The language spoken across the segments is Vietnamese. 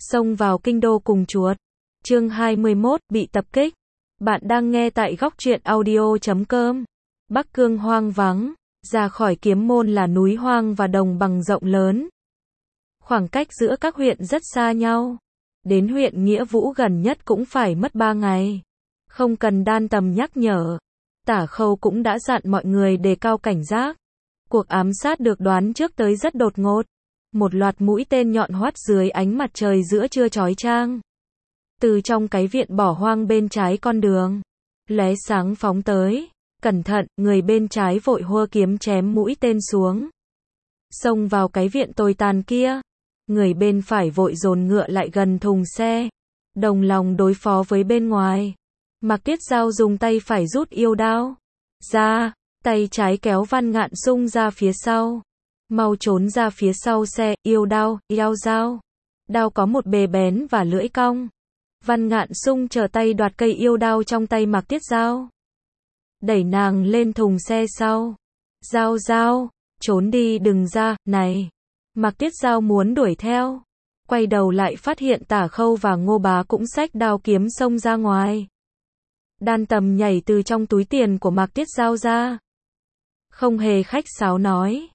Xông vào kinh đô cùng chuột. Chương 21, bị tập kích. Bạn đang nghe tại góc truyện audio.com. Bắc Cương hoang vắng, ra khỏi Kiếm Môn là núi hoang và đồng bằng rộng lớn. Khoảng cách giữa các huyện rất xa nhau. Đến huyện Nghĩa Vũ gần nhất cũng phải mất 3 ngày. Không cần Đan Tầm nhắc nhở. Tả Khâu cũng đã dặn mọi người đề cao cảnh giác. Cuộc ám sát được đoán trước tới rất đột ngột. Một loạt mũi tên nhọn hoắt dưới ánh mặt trời giữa trưa chói chang. Từ trong cái viện bỏ hoang bên trái con đường, lóe sáng phóng tới. Cẩn thận, người bên trái vội hua kiếm chém mũi tên xuống. Xông vào cái viện tồi tàn kia. Người bên phải vội dồn ngựa lại gần thùng xe. Đồng lòng đối phó với bên ngoài. Mạc Tiết Dao dùng tay phải rút yêu đao ra, tay trái kéo Văn Ngạn Sung ra phía sau. Mau trốn ra phía sau xe, yêu đao, dao. Đao có một bề bén và lưỡi cong. Văn Ngạn Sung trở tay đoạt cây yêu đao trong tay Mạc Tiết Dao. Đẩy nàng lên thùng xe sau. Dao, trốn đi đừng ra, này. Mạc Tiết Dao muốn đuổi theo. Quay đầu lại phát hiện Tả Khâu và Ngô Bá cũng xách đao kiếm xông ra ngoài. Đan Tầm nhảy từ trong túi tiền của Mạc Tiết Dao ra. Không hề khách sáo nói.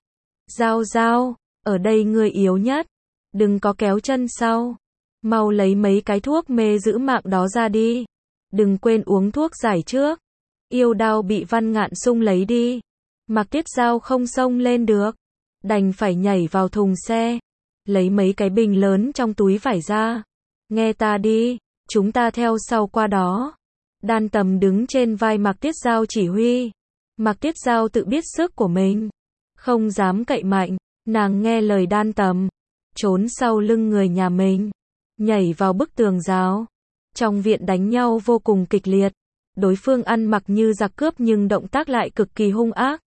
Dao, ở đây ngươi yếu nhất. Đừng có kéo chân sau. Mau lấy mấy cái thuốc mê giữ mạng đó ra đi. Đừng quên uống thuốc giải trước. Yêu đao bị Văn Ngạn Sung lấy đi. Mạc Tiết Dao không xông lên được. Đành phải nhảy vào thùng xe. Lấy mấy cái bình lớn trong túi vải ra. Nghe ta đi, chúng ta theo sau qua đó. Đan Tầm đứng trên vai Mạc Tiết Dao chỉ huy. Mạc Tiết Dao tự biết sức của mình. Không dám cậy mạnh. Nàng nghe lời Đan Tầm. Trốn sau lưng người nhà mình. Nhảy vào bức tường rào. Trong viện đánh nhau vô cùng kịch liệt. Đối phương ăn mặc như giặc cướp nhưng động tác lại cực kỳ hung ác.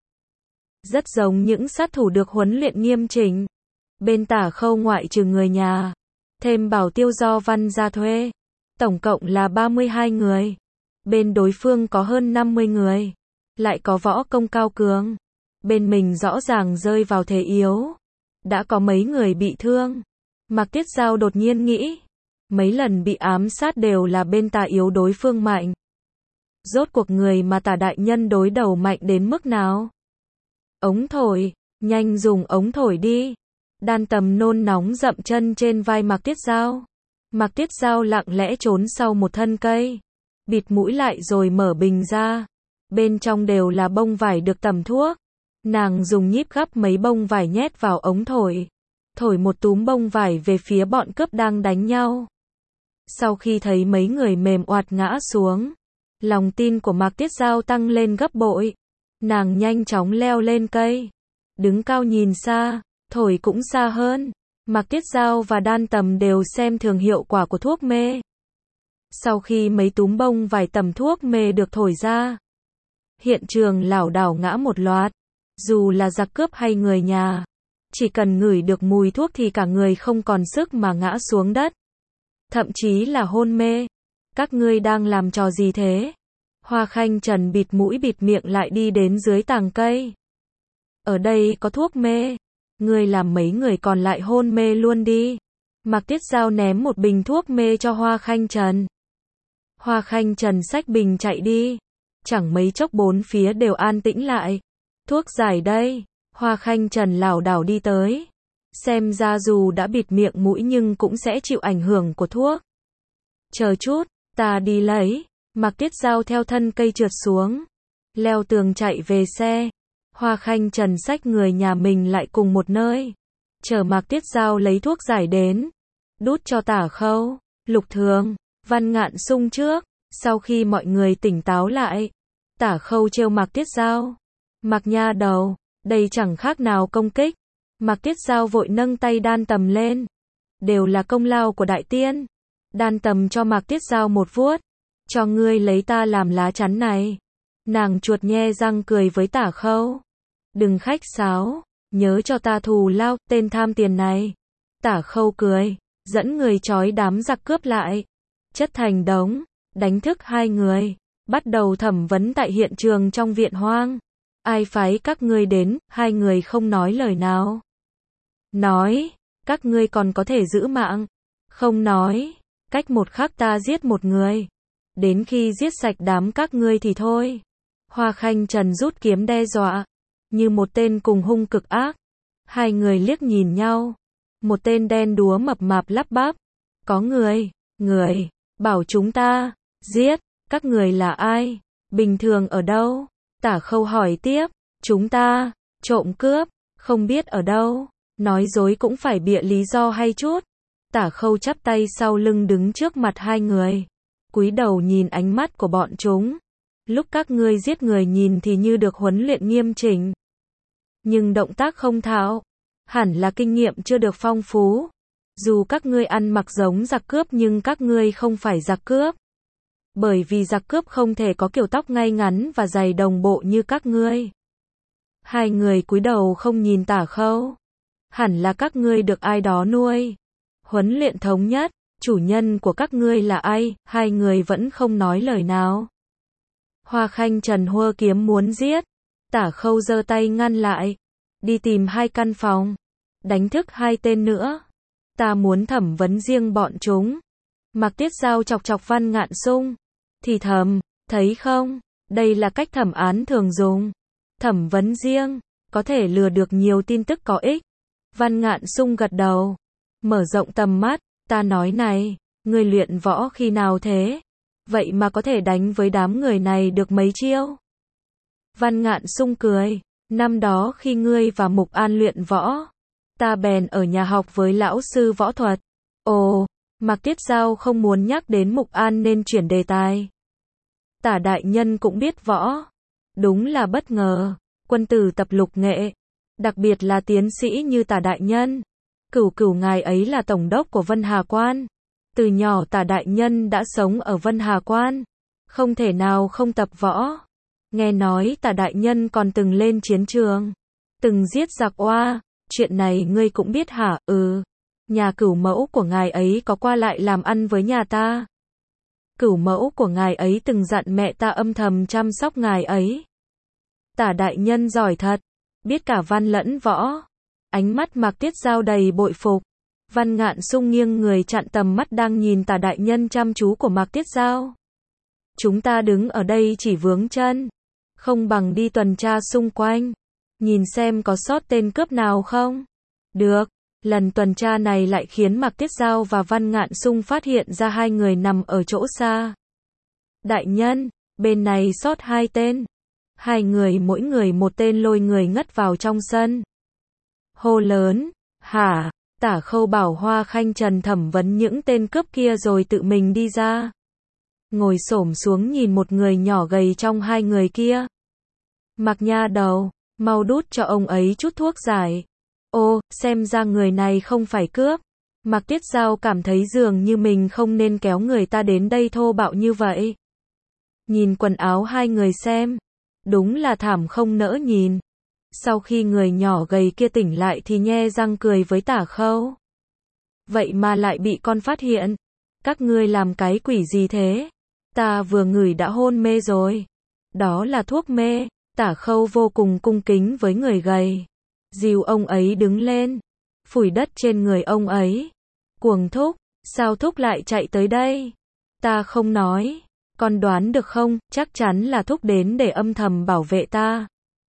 Rất giống những sát thủ được huấn luyện nghiêm chỉnh. Bên Tả Khâu ngoại trừ người nhà. Thêm bảo tiêu do Văn gia thuê. Tổng cộng là 32 người. Bên đối phương có hơn 50 người. Lại có võ công cao cường. Bên mình rõ ràng rơi vào thế yếu. Đã có mấy người bị thương. Mạc Tiết Dao đột nhiên nghĩ. Mấy lần bị ám sát đều là bên Tả yếu đối phương mạnh. Rốt cuộc người mà Tả đại nhân đối đầu mạnh đến mức nào? Ống thổi, nhanh dùng ống thổi đi. Đan Tầm nôn nóng dậm chân trên vai Mạc Tiết Dao. Mạc Tiết Dao lặng lẽ trốn sau một thân cây. Bịt mũi lại rồi mở bình ra. Bên trong đều là bông vải được tẩm thuốc. Nàng dùng nhíp gắp mấy bông vải nhét vào ống thổi. Thổi một túm bông vải về phía bọn cướp đang đánh nhau. Sau khi thấy mấy người mềm oạt ngã xuống, lòng tin của Mạc Tiết Dao tăng lên gấp bội. Nàng nhanh chóng leo lên cây. Đứng cao nhìn xa, thổi cũng xa hơn. Mạc Tiết Dao và Đan Tầm đều xem thường hiệu quả của thuốc mê. Sau khi mấy túm bông vải tẩm thuốc mê được thổi ra, hiện trường lảo đảo ngã một loạt. Dù là giặc cướp hay người nhà, chỉ cần ngửi được mùi thuốc thì cả người không còn sức mà ngã xuống đất. Thậm chí là hôn mê. Các ngươi đang làm trò gì thế? Hoa Khanh Trần bịt mũi bịt miệng lại đi đến dưới tàng cây. Ở đây có thuốc mê. Ngươi làm mấy người còn lại hôn mê luôn đi. Mạc Tiết Dao ném một bình thuốc mê cho Hoa Khanh Trần. Hoa Khanh Trần xách bình chạy đi. Chẳng mấy chốc bốn phía đều an tĩnh lại. Thuốc giải đây. Hoa Khanh Trần lảo đảo đi tới. Xem ra dù đã bịt miệng mũi nhưng cũng sẽ chịu ảnh hưởng của thuốc. Chờ chút, ta đi lấy. Mạc Tiết Dao theo thân cây trượt xuống. Leo tường chạy về xe. Hoa Khanh Trần xách người nhà mình lại cùng một nơi. Chờ Mạc Tiết Dao lấy thuốc giải đến. Đút cho Tả Khâu, Lục Thường, Văn Ngạn Sung trước. Sau khi mọi người tỉnh táo lại, Tả Khâu trêu Mạc Tiết Dao. Mạc nha đầu, đây chẳng khác nào công kích. Mạc Tiết Dao vội nâng tay Đan Tầm lên. Đều là công lao của đại tiên. Đan Tầm cho Mạc Tiết Dao một vuốt. Cho ngươi lấy ta làm lá chắn này. Nàng chuột nhe răng cười với Tả Khâu. Đừng khách sáo, nhớ cho ta thù lao, tên tham tiền này. Tả Khâu cười, dẫn người trói đám giặc cướp lại. Chất thành đống, đánh thức hai người. Bắt đầu thẩm vấn tại hiện trường trong viện hoang. Ai phái các ngươi đến? Hai người không nói lời nào. Nói, các ngươi còn có thể giữ mạng. Không nói, cách một khắc ta giết một người. Đến khi giết sạch đám các ngươi thì thôi. Hoa Khanh Trần rút kiếm đe dọa, như một tên cùng hung cực ác. Hai người liếc nhìn nhau. Một tên đen đúa mập mạp lắp bắp. Có người, bảo chúng ta, giết, các người là ai? Bình thường ở đâu? Tả Khâu hỏi tiếp, chúng ta, trộm cướp, không biết ở đâu. Nói dối cũng phải bịa lý do hay chút. Tả Khâu chắp tay sau lưng đứng trước mặt hai người. Cúi đầu nhìn ánh mắt của bọn chúng. Lúc các ngươi giết người nhìn thì như được huấn luyện nghiêm chỉnh. Nhưng động tác không thạo. Hẳn là kinh nghiệm chưa được phong phú. Dù các ngươi ăn mặc giống giặc cướp nhưng các ngươi không phải giặc cướp. Bởi vì giặc cướp không thể có kiểu tóc ngay ngắn và giày đồng bộ như các ngươi. Hai người cúi đầu không nhìn Tả Khâu. Hẳn là các ngươi được ai đó nuôi. Huấn luyện thống nhất, chủ nhân của các ngươi là ai? Hai người vẫn không nói lời nào. Hoa Khanh Trần hua kiếm muốn giết. Tả Khâu giơ tay ngăn lại. Đi tìm hai căn phòng. Đánh thức hai tên nữa. Ta muốn thẩm vấn riêng bọn chúng. Mạc Tiết Giao chọc chọc Văn Ngạn Sung. Thì thầm, thấy không? Đây là cách thẩm án thường dùng. Thẩm vấn riêng, có thể lừa được nhiều tin tức có ích. Văn Ngạn Sung gật đầu. Mở rộng tầm mắt, ta nói này, ngươi luyện võ khi nào thế? Vậy mà có thể đánh với đám người này được mấy chiêu? Văn Ngạn Sung cười. Năm đó khi ngươi và Mục An luyện võ, ta bèn ở nhà học với lão sư võ thuật. Ồ, Mạc Tiết Giao không muốn nhắc đến Mục An nên chuyển đề tài. Tả đại nhân cũng biết võ. Đúng là bất ngờ. Quân tử tập lục nghệ. Đặc biệt là tiến sĩ như Tả đại nhân. Cửu ngài ấy là tổng đốc của Vân Hà Quan. Từ nhỏ Tả đại nhân đã sống ở Vân Hà Quan. Không thể nào không tập võ. Nghe nói Tả đại nhân còn từng lên chiến trường. Từng giết giặc oa. Chuyện này ngươi cũng biết hả? Ừ. Nhà cửu mẫu của ngài ấy có qua lại làm ăn với nhà ta. Cửu mẫu của ngài ấy từng dặn mẹ ta âm thầm chăm sóc ngài ấy. Tả đại nhân giỏi thật. Biết cả văn lẫn võ. Ánh mắt Mạc Tiết Giao đầy bội phục. Văn Ngạn Sung nghiêng người chặn tầm mắt đang nhìn Tả đại nhân chăm chú của Mạc Tiết Giao. Chúng ta đứng ở đây chỉ vướng chân. Không bằng đi tuần tra xung quanh. Nhìn xem có sót tên cướp nào không? Được. Lần tuần tra này lại khiến Mạc Tiết Giao và Văn Ngạn Sung phát hiện ra hai người nằm ở chỗ xa. Đại nhân, bên này sót hai tên. Hai người mỗi người một tên lôi người ngất vào trong sân. Hô lớn, hả? Tả Khâu bảo Hoa Khanh Trần thẩm vấn những tên cướp kia rồi tự mình đi ra. Ngồi xổm xuống nhìn một người nhỏ gầy trong hai người kia. Mạc nha đầu, mau đút cho ông ấy chút thuốc giải. Ô, xem ra người này không phải cướp. Mạc Tiết Giao cảm thấy dường như mình không nên kéo người ta đến đây thô bạo như vậy. Nhìn quần áo hai người xem. Đúng là thảm không nỡ nhìn. Sau khi người nhỏ gầy kia tỉnh lại thì nhe răng cười với Tả Khâu. Vậy mà lại bị con phát hiện. Các ngươi làm cái quỷ gì thế? Ta vừa ngửi đã hôn mê rồi. Đó là thuốc mê. Tả Khâu vô cùng cung kính với người gầy. Dìu ông ấy đứng lên. Phủi đất trên người ông ấy. Cuồng Thúc, sao Thúc lại chạy tới đây? Ta không nói. Con đoán được không, chắc chắn là Thúc đến để âm thầm bảo vệ ta.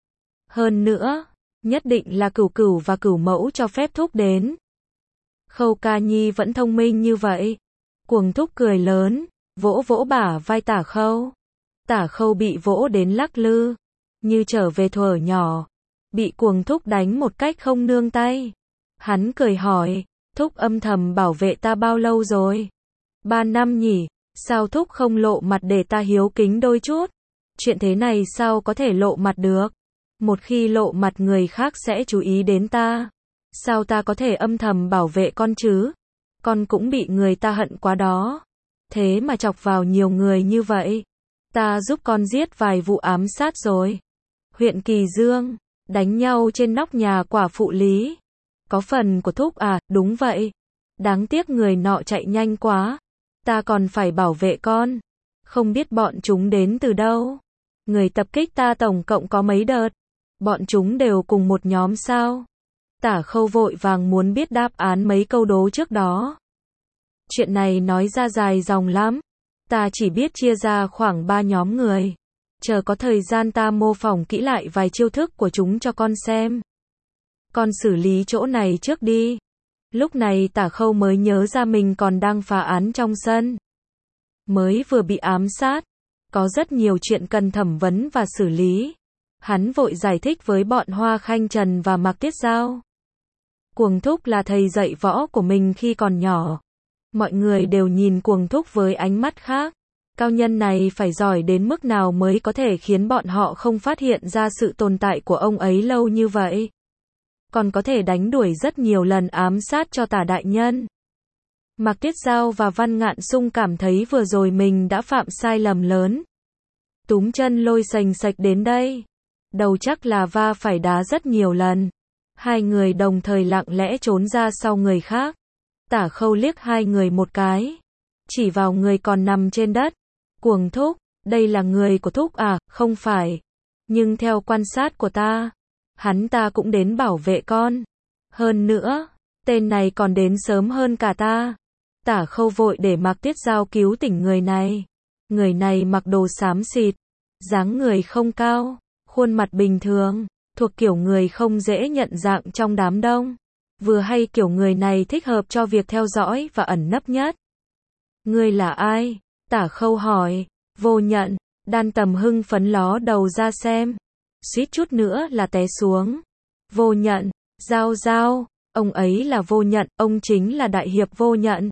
Hơn nữa, nhất định là Cửu và Cửu mẫu cho phép Thúc đến. Khâu ca nhi vẫn thông minh như vậy. Cuồng Thúc cười lớn, vỗ vỗ bả vai Tả Khâu. Tả Khâu bị vỗ đến lắc lư, như trở về thuở nhỏ. Bị Cuồng Thúc đánh một cách không nương tay. Hắn cười hỏi, Thúc âm thầm bảo vệ ta bao lâu rồi? 3 năm nhỉ, sao Thúc không lộ mặt để ta hiếu kính đôi chút? Chuyện thế này sao có thể lộ mặt được? Một khi lộ mặt người khác sẽ chú ý đến ta. Sao ta có thể âm thầm bảo vệ con chứ? Con cũng bị người ta hận quá đó. Thế mà chọc vào nhiều người như vậy. Ta giúp con giết vài vụ ám sát rồi. Huyện Kỳ Dương, đánh nhau trên nóc nhà quả phụ Lý. Có phần của Thúc à? Đúng vậy. Đáng tiếc người nọ chạy nhanh quá. Ta còn phải bảo vệ con. Không biết bọn chúng đến từ đâu. Người tập kích ta tổng cộng có mấy đợt? Bọn chúng đều cùng một nhóm sao? Tả Khâu vội vàng muốn biết đáp án mấy câu đố trước đó. Chuyện này nói ra dài dòng lắm. Ta chỉ biết chia ra khoảng 3 nhóm người. Chờ có thời gian ta mô phỏng kỹ lại vài chiêu thức của chúng cho con xem. Con xử lý chỗ này trước đi. Lúc này Tả Khâu mới nhớ ra mình còn đang phá án trong sân. Mới vừa bị ám sát. Có rất nhiều chuyện cần thẩm vấn và xử lý. Hắn vội giải thích với bọn Hoa Khanh Trần và Mạc Tiết Giao. Cuồng Thúc là thầy dạy võ của mình khi còn nhỏ. Mọi người đều nhìn Cuồng Thúc với ánh mắt khác. Cao nhân này phải giỏi đến mức nào mới có thể khiến bọn họ không phát hiện ra sự tồn tại của ông ấy lâu như vậy. Còn có thể đánh đuổi rất nhiều lần ám sát cho Tả đại nhân. Mạc Tiết Giao và Văn Ngạn Sung cảm thấy vừa rồi mình đã phạm sai lầm lớn. Túm chân lôi sành sạch đến đây. Đầu chắc là va phải đá rất nhiều lần. Hai người đồng thời lặng lẽ trốn ra sau người khác. Tả Khâu liếc hai người một cái. Chỉ vào người còn nằm trên đất. Cuồng Thúc, đây là người của Thúc à? Không phải. Nhưng theo quan sát của ta, hắn ta cũng đến bảo vệ con. Hơn nữa, tên này còn đến sớm hơn cả ta. Tả Khâu vội để Mạc Tiết Giao cứu tỉnh người này. Người này mặc đồ xám xịt, dáng người không cao, khuôn mặt bình thường, thuộc kiểu người không dễ nhận dạng trong đám đông. Vừa hay kiểu người này thích hợp cho việc theo dõi và ẩn nấp nhất. Ngươi là ai? Tả Khâu hỏi. Vô Nhận. Đan Tầm hưng phấn ló đầu ra xem. Suýt chút nữa là té xuống. Vô Nhận. Giao. Ông ấy là Vô Nhận, ông chính là đại hiệp Vô Nhận.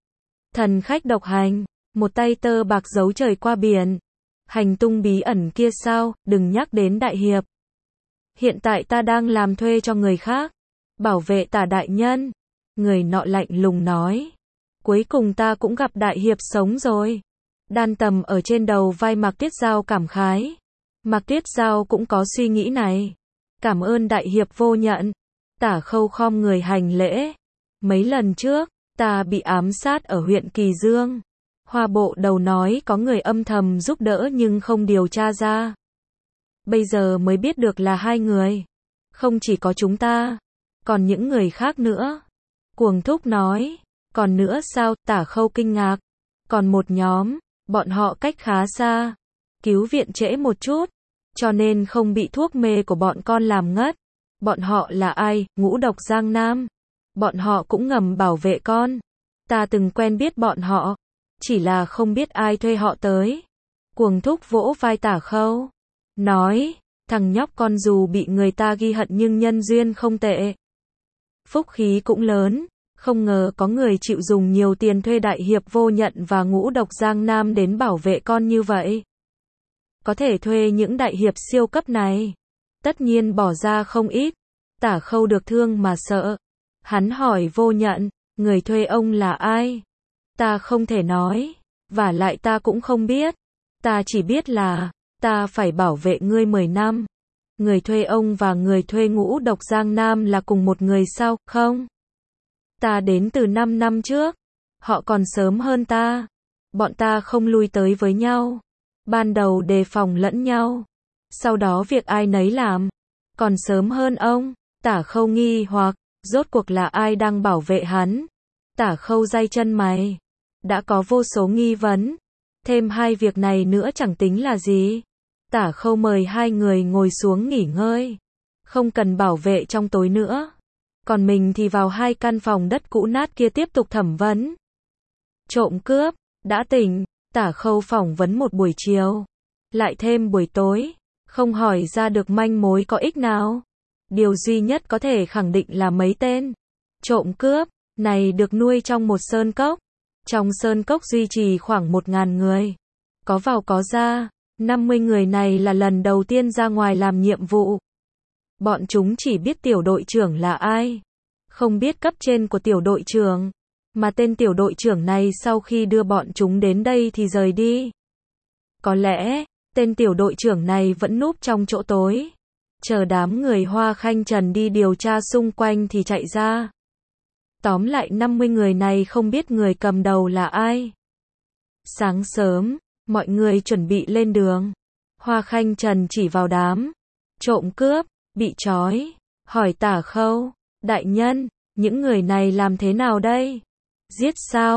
Thần khách độc hành. Một tay tơ bạc giấu trời qua biển. Hành tung bí ẩn kia sao? Đừng nhắc đến đại hiệp. Hiện tại ta đang làm thuê cho người khác. Bảo vệ Tả đại nhân. Người nọ lạnh lùng nói. Cuối cùng ta cũng gặp đại hiệp sống rồi. Đan Tầm ở trên đầu vai Mạc Tiết Giao cảm khái. Mạc Tiết Giao cũng có suy nghĩ này. Cảm ơn đại hiệp Vô Nhận. Tả Khâu khom người hành lễ. Mấy lần trước, ta bị ám sát ở huyện Kỳ Dương. Hoa bộ đầu nói có người âm thầm giúp đỡ nhưng không điều tra ra. Bây giờ mới biết được là hai người. Không chỉ có chúng ta, còn những người khác nữa. Cuồng Thúc nói. Còn nữa sao? Tả Khâu kinh ngạc. Còn một nhóm, bọn họ cách khá xa. Cứu viện trễ một chút, cho nên không bị thuốc mê của bọn con làm ngất. Bọn họ là ai? Ngũ Độc Giang Nam. Bọn họ cũng ngầm bảo vệ con. Ta từng quen biết bọn họ, chỉ là không biết ai thuê họ tới. Cuồng Thúc vỗ vai Tả Khâu, nói, thằng nhóc con dù bị người ta ghi hận nhưng nhân duyên không tệ. Phúc khí cũng lớn. Không ngờ có người chịu dùng nhiều tiền thuê đại hiệp Vô Nhận và Ngũ Độc Giang Nam đến bảo vệ con như vậy. Có thể thuê những đại hiệp siêu cấp này. Tất nhiên bỏ ra không ít. Tả Khâu được thương mà sợ. Hắn hỏi Vô Nhận, người thuê ông là ai? Ta không thể nói. Vả lại ta cũng không biết. Ta chỉ biết là, ta phải bảo vệ ngươi 10 năm. Người thuê ông và người thuê Ngũ Độc Giang Nam là cùng một người sao? Không. Ta đến từ 5 năm trước. Họ còn sớm hơn ta. Bọn ta không lui tới với nhau. Ban đầu đề phòng lẫn nhau. Sau đó việc ai nấy làm. Còn sớm hơn ông. Tả Khâu nghi hoặc, rốt cuộc là ai đang bảo vệ hắn? Tả Khâu day chân mày. Đã có vô số nghi vấn. Thêm hai việc này nữa chẳng tính là gì. Tả Khâu mời hai người ngồi xuống nghỉ ngơi. Không cần bảo vệ trong tối nữa. Còn mình thì vào hai căn phòng đất cũ nát kia tiếp tục thẩm vấn. Trộm cướp, đã tỉnh, Tả Khâu phỏng vấn một buổi chiều. Lại thêm buổi tối, không hỏi ra được manh mối có ích nào. Điều duy nhất có thể khẳng định là mấy tên trộm cướp này được nuôi trong một sơn cốc. Trong sơn cốc duy trì khoảng 1.000 người. Có vào có ra, 50 người này là lần đầu tiên ra ngoài làm nhiệm vụ. Bọn chúng chỉ biết tiểu đội trưởng là ai. Không biết cấp trên của tiểu đội trưởng. Mà tên tiểu đội trưởng này sau khi đưa bọn chúng đến đây thì rời đi. Có lẽ, tên tiểu đội trưởng này vẫn núp trong chỗ tối. Chờ đám người Hoa Khanh Trần đi điều tra xung quanh thì chạy ra. Tóm lại 50 người này không biết người cầm đầu là ai. Sáng sớm, mọi người chuẩn bị lên đường. Hoa Khanh Trần chỉ vào đám trộm cướp bị trói, hỏi Tả Khâu, đại nhân, những người này làm thế nào đây? Giết sao?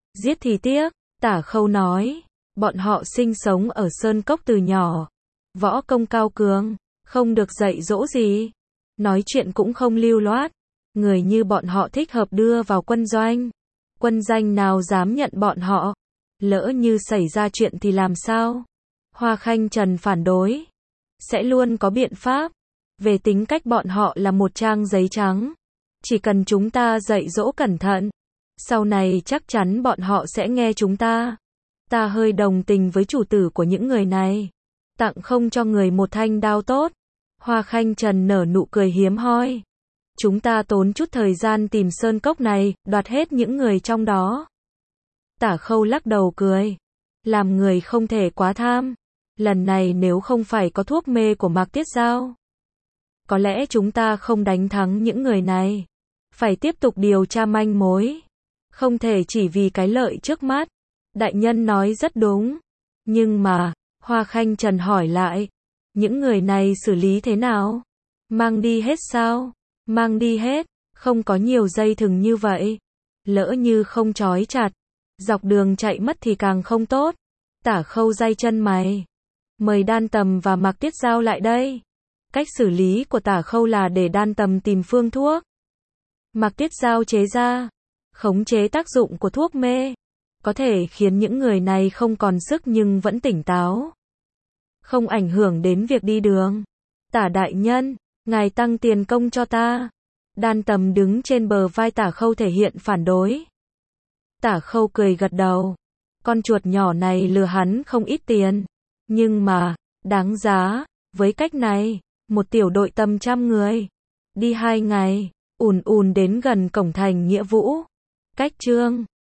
Giết thì tiếc, Tả Khâu nói. Bọn họ sinh sống ở Sơn Cốc từ nhỏ. Võ công cao cường, không được dạy dỗ gì. Nói chuyện cũng không lưu loát. Người như bọn họ thích hợp đưa vào quân doanh. Quân danh nào dám nhận bọn họ. Lỡ như xảy ra chuyện thì làm sao? Hoa Khanh Trần phản đối. Sẽ luôn có biện pháp. Về tính cách bọn họ là một trang giấy trắng. Chỉ cần chúng ta dạy dỗ cẩn thận. Sau này chắc chắn bọn họ sẽ nghe chúng ta. Ta hơi đồng tình với chủ tử của những người này. Tặng không cho người một thanh đao tốt. Hoa Khanh Trần nở nụ cười hiếm hoi. Chúng ta tốn chút thời gian tìm sơn cốc này, đoạt hết những người trong đó. Tả Khâu lắc đầu cười. Làm người không thể quá tham. Lần này nếu không phải có thuốc mê của Mạc Tiết Giao, có lẽ chúng ta không đánh thắng những người này. Phải tiếp tục điều tra manh mối. Không thể chỉ vì cái lợi trước mắt. Đại nhân nói rất đúng. Nhưng mà, Hoa Khanh Trần hỏi lại. Những người này xử lý thế nào? Mang đi hết sao? Mang đi hết. Không có nhiều dây thừng như vậy. Lỡ như không trói chặt. Dọc đường chạy mất thì càng không tốt. Tả Khâu day chân mày. Mời Đan Tầm và Mạc Tiết Giao lại đây. Cách xử lý của Tả Khâu là để Đan Tầm tìm phương thuốc. Mạc Tiết Giao chế ra. Khống chế tác dụng của thuốc mê. Có thể khiến những người này không còn sức nhưng vẫn tỉnh táo. Không ảnh hưởng đến việc đi đường. Tả đại nhân, ngài tăng tiền công cho ta. Đan Tầm đứng trên bờ vai Tả Khâu thể hiện phản đối. Tả Khâu cười gật đầu. Con chuột nhỏ này lừa hắn không ít tiền. Nhưng mà, đáng giá. Với cách này, một tiểu đội tầm 100 người. Đi 2 ngày, ùn ùn đến gần cổng thành Nghĩa Vũ. Cách Trương